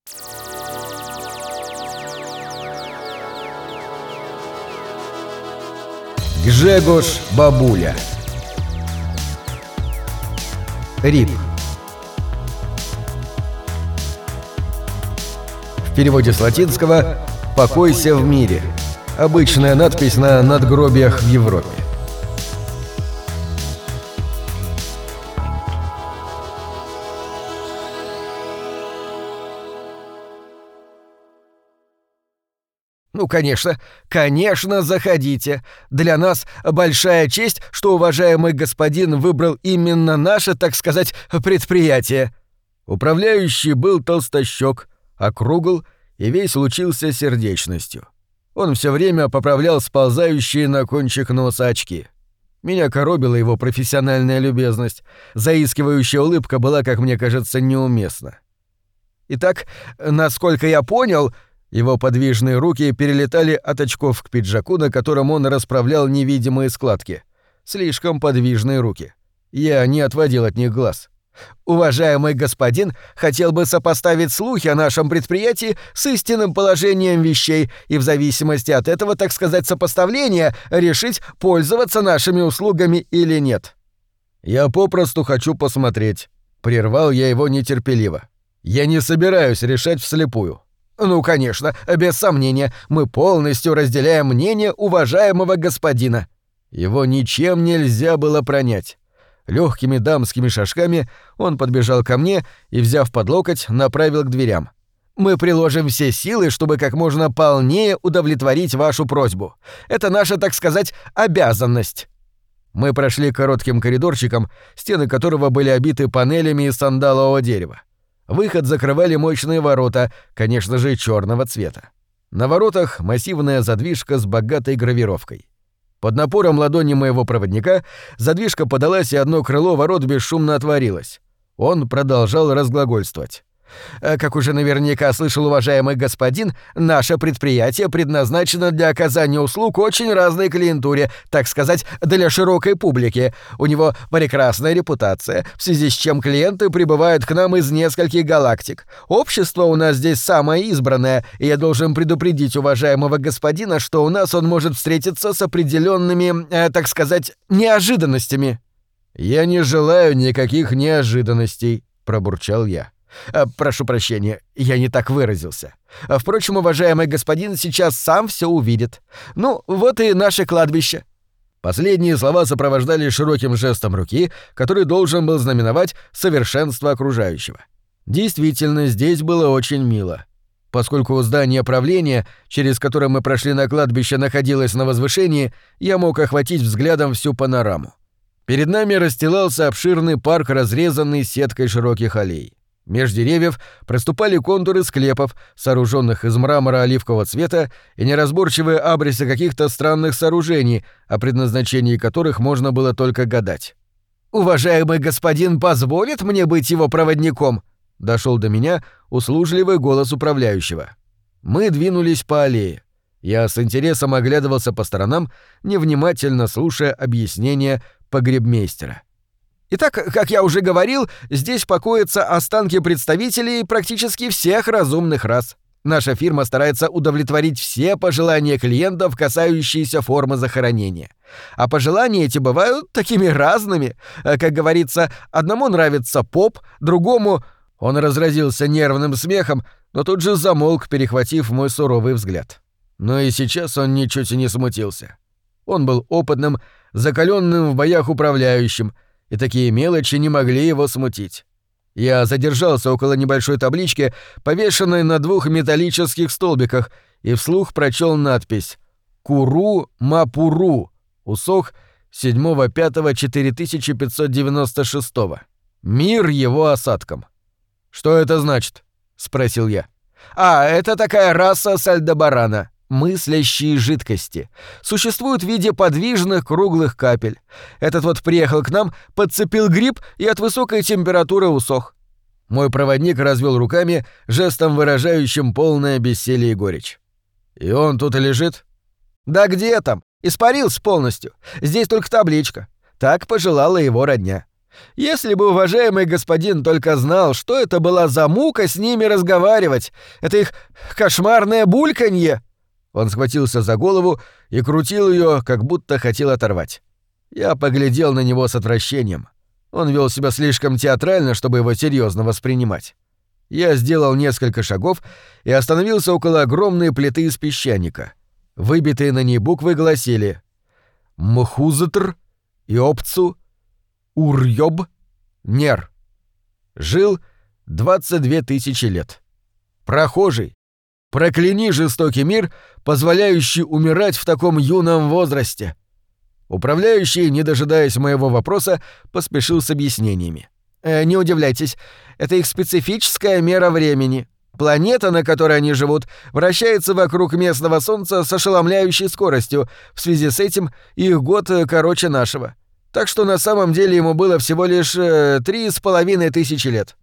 Гжегош Бабуля. Рип. В переводе с латинского «покойся в мире». Обычная надпись на надгробиях в Европе. Ну, конечно, заходите. Для нас большая честь, что уважаемый господин выбрал именно наше, так сказать, предприятие. Управляющий был толстощек, округл и весь лучился сердечностью. Он все время поправлял сползающие на кончик носа очки. Меня коробила его профессиональная любезность. Заискивающая улыбка была, как мне кажется, неуместна. Итак, насколько я понял... Его подвижные руки перелетали от очков к пиджаку, на котором он расправлял невидимые складки. Слишком подвижные руки. Я не отводил от них глаз. Уважаемый господин хотел бы сопоставить слухи о нашем предприятии с истинным положением вещей и в зависимости от этого, так сказать, сопоставления, решить, пользоваться нашими услугами или нет. «Я попросту хочу посмотреть», — прервал я его нетерпеливо. «Я не собираюсь решать вслепую». «Ну, конечно, без сомнения, мы полностью разделяем мнение уважаемого господина». Его ничем нельзя было пронять. Лёгкими дамскими шажками он подбежал ко мне и, взяв под локоть, направил к дверям. «Мы приложим все силы, чтобы как можно полнее удовлетворить вашу просьбу. Это наша, так сказать, обязанность». Мы прошли коротким коридорчиком, стены которого были обиты панелями из сандалового дерева. Выход закрывали мощные ворота, конечно же, черного цвета. На воротах массивная задвижка с богатой гравировкой. Под напором ладони моего проводника задвижка подалась, и одно крыло ворот бесшумно отворилось. Он продолжал разглагольствовать. «Как уже наверняка слышал уважаемый господин, наше предприятие предназначено для оказания услуг очень разной клиентуре, так сказать, для широкой публики. У него прекрасная репутация, в связи с чем клиенты прибывают к нам из нескольких галактик. Общество у нас здесь самое избранное, и я должен предупредить уважаемого господина, что у нас он может встретиться с определенными, так сказать, неожиданностями». «Я не желаю никаких неожиданностей», — пробурчал я. «Прошу прощения, я не так выразился. Впрочем, уважаемый господин сейчас сам все увидит. Ну, вот и наше кладбище». Последние слова сопровождали широким жестом руки, который должен был знаменовать совершенство окружающего. Действительно, здесь было очень мило. Поскольку здание правления, через которое мы прошли на кладбище, находилось на возвышении, я мог охватить взглядом всю панораму. Перед нами расстилался обширный парк, разрезанный сеткой широких аллей. Меж деревьев проступали контуры склепов, сооруженных из мрамора оливкового цвета, и неразборчивые абресы каких-то странных сооружений, о предназначении которых можно было только гадать. «Уважаемый господин позволит мне быть его проводником?» — дошел до меня услужливый голос управляющего. Мы двинулись по аллее. Я с интересом оглядывался по сторонам, невнимательно слушая объяснения погребмейстера. «Итак, как я уже говорил, здесь покоятся останки представителей практически всех разумных рас. Наша фирма старается удовлетворить все пожелания клиентов, касающиеся формы захоронения. А пожелания эти бывают такими разными. Как говорится, одному нравится поп, другому...» Он разразился нервным смехом, но тут же замолк, перехватив мой суровый взгляд. Но и сейчас он ничуть и не смутился. Он был опытным, закаленным в боях управляющим, и такие мелочи не могли его смутить. Я задержался около небольшой таблички, повешенной на 2 металлических столбиках, и вслух прочел надпись «Куру-Мапуру», усох 7.5.4596. Мир его осадкам. «Что это значит?» — спросил я. Это такая раса Сальдебарана. Мыслящие жидкости. Существуют в виде подвижных круглых капель. Этот вот приехал к нам, подцепил гриб и от высокой температуры усох». Мой проводник развел руками, жестом выражающим полное бессилие и горечь. «И он тут и лежит?» «Да где там? Испарился полностью. Здесь только табличка. Так пожелала его родня. Если бы уважаемый господин только знал, что это была за мука с ними разговаривать, это их кошмарное бульканье!» Он схватился за голову и крутил ее, как будто хотел оторвать. Я поглядел на него с отвращением. Он вел себя слишком театрально, чтобы его серьезно воспринимать. Я сделал несколько шагов и остановился около огромной плиты из песчаника. Выбитые на ней буквы гласили «Мхузатр», «Иопцу», «Урьёб», «Нер». Жил 22 тысячи лет. Прохожий. Прокляни жестокий мир, позволяющий умирать в таком юном возрасте. Управляющий, не дожидаясь моего вопроса, поспешил с объяснениями. «Не удивляйтесь, это их специфическая мера времени. Планета, на которой они живут, вращается вокруг местного Солнца с ошеломляющей скоростью. В связи с этим их год короче нашего. Так что на самом деле ему было всего лишь 3,5 тысячи лет».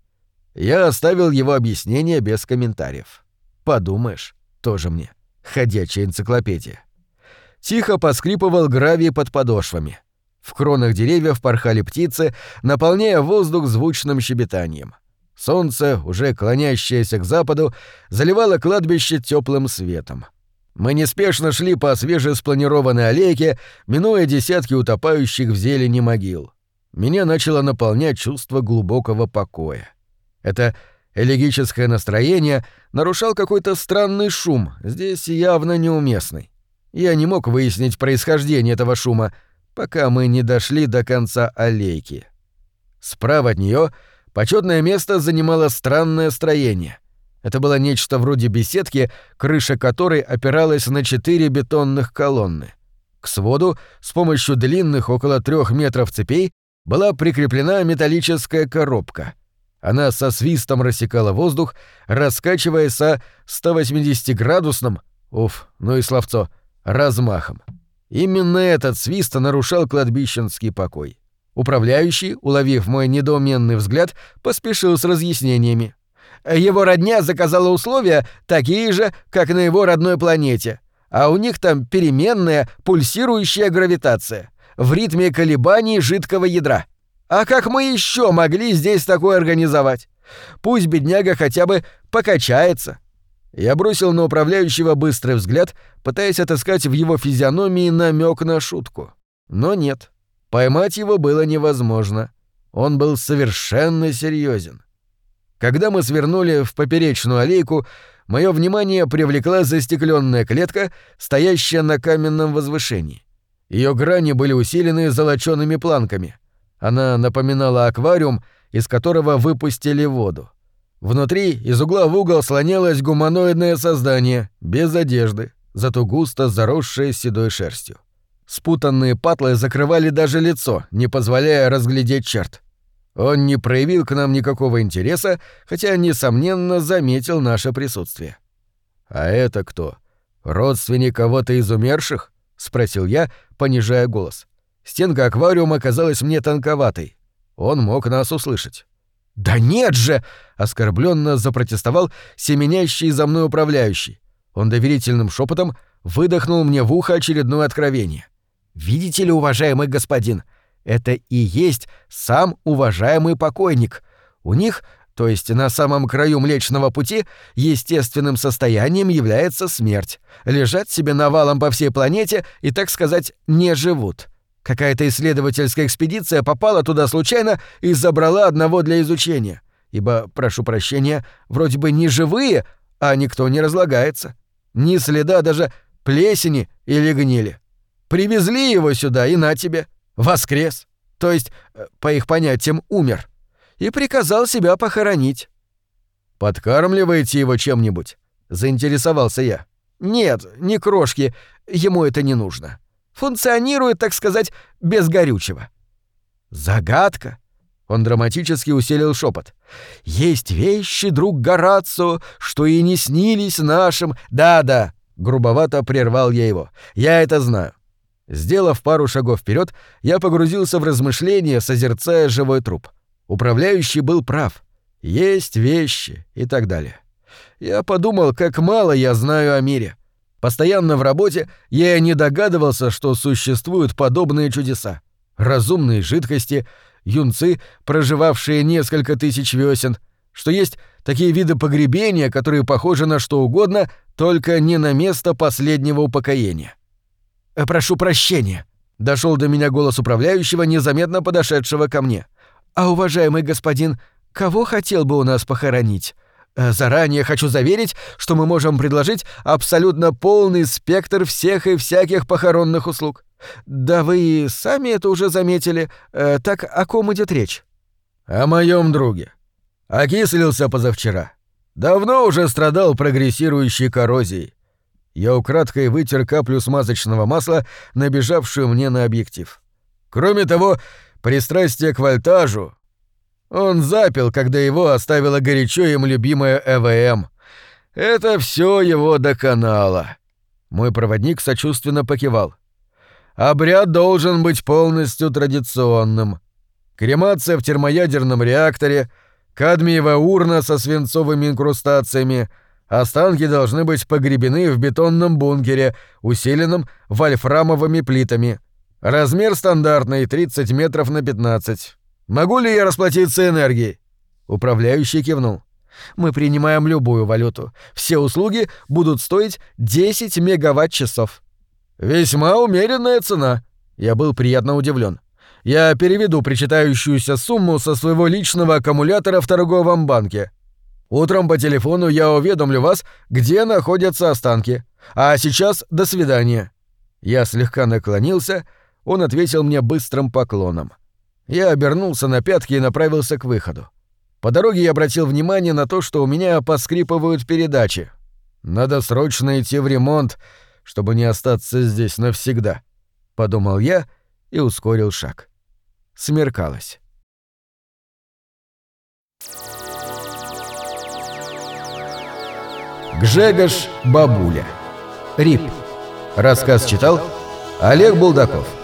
Я оставил его объяснение без комментариев. Подумаешь, тоже мне ходячая энциклопедия. Тихо поскрипывал гравий под подошвами. В кронах деревьев порхали птицы, наполняя воздух звучным щебетанием. Солнце, уже клонящееся к западу, заливало кладбище теплым светом. Мы неспешно шли по свежеспланированной аллейке, минуя десятки утопающих в зелени могил. Меня начало наполнять чувство глубокого покоя. Это элегическое настроение нарушал какой-то странный шум, здесь явно неуместный. Я не мог выяснить происхождение этого шума, пока мы не дошли до конца аллейки. Справа от нее почетное место занимало странное строение. Это было нечто вроде беседки, крыша которой опиралась на 4 бетонных колонны. К своду с помощью длинных около 3 метров цепей была прикреплена металлическая коробка. Она со свистом рассекала воздух, раскачиваясь со 180-градусным, ну и словцо, размахом. Именно этот свист нарушал кладбищенский покой. Управляющий, уловив мой недоуменный взгляд, поспешил с разъяснениями. Его родня заказала условия такие же, как на его родной планете, а у них там переменная пульсирующая гравитация в ритме колебаний жидкого ядра. А как мы еще могли здесь такое организовать? Пусть бедняга хотя бы покачается. Я бросил на управляющего быстрый взгляд, пытаясь отыскать в его физиономии намек на шутку. Но нет, поймать его было невозможно. Он был совершенно серьезен. Когда мы свернули в поперечную аллейку, мое внимание привлекла застекленная клетка, стоящая на каменном возвышении. Ее грани были усилены золочёными планками. Она напоминала аквариум, из которого выпустили воду. Внутри из угла в угол слонялось гуманоидное создание, без одежды, зато густо заросшее седой шерстью. Спутанные патлы закрывали даже лицо, не позволяя разглядеть черт. Он не проявил к нам никакого интереса, хотя, несомненно, заметил наше присутствие. «А это кто? Родственник кого-то из умерших?» — спросил я, понижая голос. Стенка аквариума казалась мне тонковатой. Он мог нас услышать. «Да нет же!» — оскорбленно запротестовал семенящий за мной управляющий. Он доверительным шепотом выдохнул мне в ухо очередное откровение. «Видите ли, уважаемый господин, это и есть сам уважаемый покойник. У них, то есть на самом краю Млечного Пути, естественным состоянием является смерть. Лежат себе навалом по всей планете и, так сказать, не живут. Какая-то исследовательская экспедиция попала туда случайно и забрала одного для изучения. Ибо, прошу прощения, вроде бы не живые, а никто не разлагается. Ни следа даже плесени или гнили. Привезли его сюда и на тебе. Воскрес. То есть, по их понятиям, умер. И приказал себя похоронить». «Подкармливаете его чем-нибудь?» — заинтересовался я. «Нет, ни крошки, ему это не нужно. Функционирует, так сказать, без горючего». «Загадка!» — он драматически усилил шепот. «Есть вещи, друг Горацио, что и не снились нашим...» «Да-да», — грубовато прервал я его. «Я это знаю». Сделав пару шагов вперед, я погрузился в размышления, созерцая живой труп. Управляющий был прав. Есть вещи и так далее. Я подумал, как мало я знаю о мире. Постоянно в работе я и не догадывался, что существуют подобные чудеса. Разумные жидкости, юнцы, проживавшие несколько тысяч весен, что есть такие виды погребения, которые похожи на что угодно, только не на место последнего упокоения. «Прошу прощения», — дошел до меня голос управляющего, незаметно подошедшего ко мне. «А, уважаемый господин, кого хотел бы у нас похоронить? Заранее хочу заверить, что мы можем предложить абсолютно полный спектр всех и всяких похоронных услуг. Да вы и сами это уже заметили. Так о ком идет речь?» «О моем друге. Окислился позавчера. Давно уже страдал прогрессирующей коррозией». Я украдкой вытер каплю смазочного масла, набежавшую мне на объектив. Кроме того, пристрастие к вольтажу. Он запил, когда его оставила горячо им любимая ЭВМ. Это все его доконало. Мой проводник сочувственно покивал. Обряд должен быть полностью традиционным. Кремация в термоядерном реакторе, кадмиевая урна со свинцовыми инкрустациями, останки должны быть погребены в бетонном бункере, усиленном вольфрамовыми плитами. Размер стандартный — 30 метров на 15. Могу ли я расплатиться энергией?» Управляющий кивнул. «Мы принимаем любую валюту. Все услуги будут стоить 10 мегаватт-часов». «Весьма умеренная цена». Я был приятно удивлен. «Я переведу причитающуюся сумму со своего личного аккумулятора в торговом банке. Утром по телефону я уведомлю вас, где находятся останки. А сейчас до свидания». Я слегка наклонился, он ответил мне быстрым поклоном. Я обернулся на пятки и направился к выходу. По дороге я обратил внимание на то, что у меня поскрипывают передачи. Надо срочно идти в ремонт, чтобы не остаться здесь навсегда, — подумал я и ускорил шаг. Смеркалось. Гжегош Бабуля. Рип. Рассказ читал Олег Булдаков.